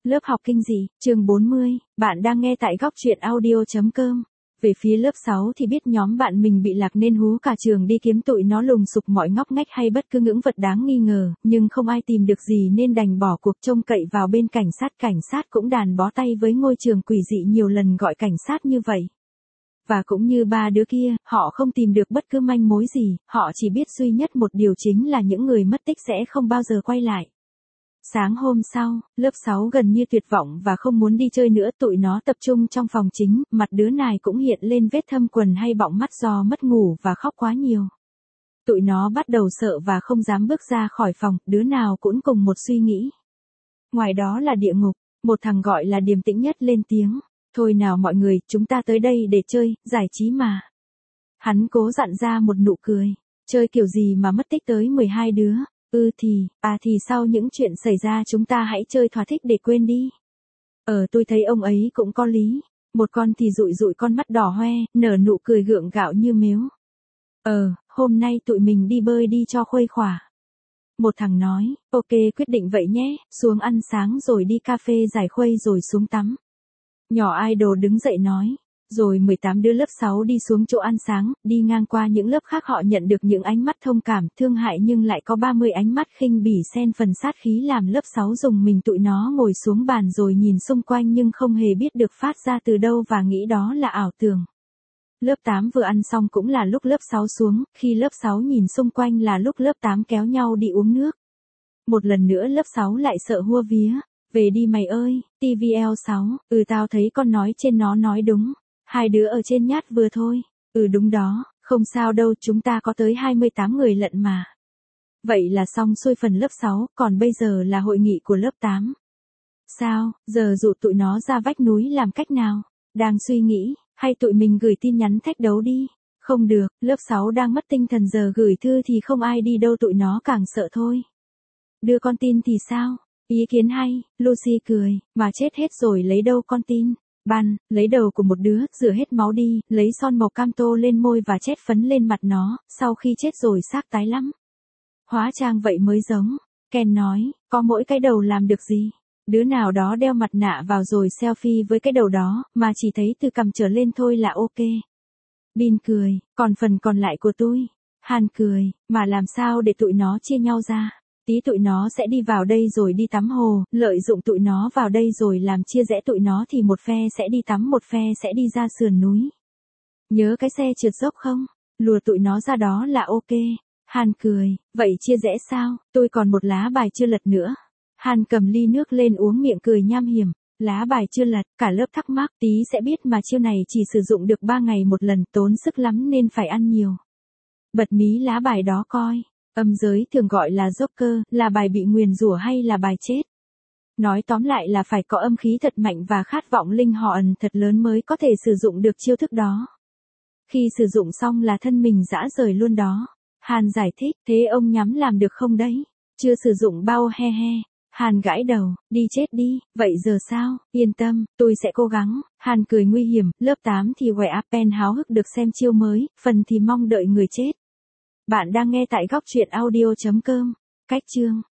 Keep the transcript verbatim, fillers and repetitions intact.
Lớp học kinh dị, chương bốn mươi, bạn đang nghe tại góc truyện audio chấm com. Về phía lớp sáu thì biết nhóm bạn mình bị lạc nên hú cả trường đi kiếm tụi nó lùng sục mọi ngóc ngách hay bất cứ ngưỡng vật đáng nghi ngờ, nhưng không ai tìm được gì nên đành bỏ cuộc trông cậy vào bên cảnh sát. Cảnh sát cũng đàn bó tay với ngôi trường quỷ dị nhiều lần gọi cảnh sát như vậy. Và cũng như ba đứa kia, họ không tìm được bất cứ manh mối gì, họ chỉ biết duy nhất một điều chính là những người mất tích sẽ không bao giờ quay lại. Sáng hôm sau, lớp sáu gần như tuyệt vọng và không muốn đi chơi nữa, tụi nó tập trung trong phòng chính, mặt đứa này cũng hiện lên vết thâm quần hay bọng mắt do mất ngủ và khóc quá nhiều. Tụi nó bắt đầu sợ và không dám bước ra khỏi phòng, đứa nào cũng cùng một suy nghĩ. Ngoài đó là địa ngục, một thằng gọi là điềm tĩnh nhất lên tiếng. Thôi nào mọi người, chúng ta tới đây để chơi, giải trí mà. Hắn cố dặn ra một nụ cười. Chơi kiểu gì mà mất tích tới mười hai đứa. Ừ thì, à thì sau những chuyện xảy ra chúng ta hãy chơi thỏa thích để quên đi. Ờ tôi thấy ông ấy cũng có lý. Một con thì dụi dụi con mắt đỏ hoe, nở nụ cười gượng gạo như mếu. Ờ, hôm nay tụi mình đi bơi đi cho khuây khỏa. Một thằng nói, ok quyết định vậy nhé, xuống ăn sáng rồi đi cà phê giải khuây rồi xuống tắm. Nhỏ idol đứng dậy nói. Rồi mười tám đứa lớp sáu đi xuống chỗ ăn sáng, đi ngang qua những lớp khác họ nhận được những ánh mắt thông cảm, thương hại nhưng lại có ba mươi ánh mắt khinh bỉ xen phần sát khí làm lớp sáu dùng mình. Tụi nó ngồi xuống bàn rồi nhìn xung quanh nhưng không hề biết được phát ra từ đâu và nghĩ đó là ảo tưởng. Lớp tám vừa ăn xong cũng là lúc lớp sáu xuống, khi lớp sáu nhìn xung quanh là lúc lớp tám kéo nhau đi uống nước. Một lần nữa lớp sáu lại sợ hua vía. Về đi mày ơi, tê vê lờ sáu, ừ tao thấy con nói trên nó nói đúng. Hai đứa ở trên nhát vừa thôi. Ừ đúng đó, không sao đâu, chúng ta có tới hai mươi tám người lận mà. Vậy là xong xuôi phần lớp sáu, còn bây giờ là hội nghị của lớp tám. Sao, giờ dụ tụi nó ra vách núi làm cách nào? Đang suy nghĩ, hay tụi mình gửi tin nhắn thách đấu đi? Không được, lớp sáu đang mất tinh thần, giờ gửi thư thì không ai đi đâu, tụi nó càng sợ thôi. Đưa con tin thì sao? Ý kiến hay, Lucy cười, mà chết hết rồi lấy đâu con tin? Ban, lấy đầu của một đứa, rửa hết máu đi, lấy son màu cam tô lên môi và chét phấn lên mặt nó, sau khi chết rồi xác tái lắm. Hóa trang vậy mới giống. Ken nói, có mỗi cái đầu làm được gì? Đứa nào đó đeo mặt nạ vào rồi selfie với cái đầu đó, mà chỉ thấy từ cằm trở lên thôi là ok. Bin cười, còn phần còn lại của tôi. Hàn cười, mà làm sao để tụi nó chia nhau ra? Tí tụi nó sẽ đi vào đây rồi đi tắm hồ, lợi dụng tụi nó vào đây rồi làm chia rẽ tụi nó thì một phe sẽ đi tắm, một phe sẽ đi ra sườn núi. Nhớ cái xe trượt dốc không? Lùa tụi nó ra đó là ok. Hàn cười, vậy chia rẽ sao? Tôi còn một lá bài chưa lật nữa. Hàn cầm ly nước lên uống miệng cười nham hiểm. Lá bài chưa lật, cả lớp thắc mắc, tí sẽ biết mà chiêu này chỉ sử dụng được ba ngày một lần, tốn sức lắm nên phải ăn nhiều. Bật mí lá bài đó coi. Âm giới thường gọi là Joker, là bài bị nguyền rủa hay là bài chết. Nói tóm lại là phải có âm khí thật mạnh và khát vọng linh hồn thật lớn mới có thể sử dụng được chiêu thức đó. Khi sử dụng xong là thân mình rã rời luôn đó. Hàn giải thích, thế ông nhắm làm được không đấy? Chưa sử dụng bao he he. Hàn gãi đầu, đi chết đi, vậy giờ sao? Yên tâm, tôi sẽ cố gắng. Hàn cười nguy hiểm, lớp tám thì quẻ appen háo hức được xem chiêu mới, phần thì mong đợi người chết. Bạn đang nghe tại góc truyện audio chấm com. Cách chương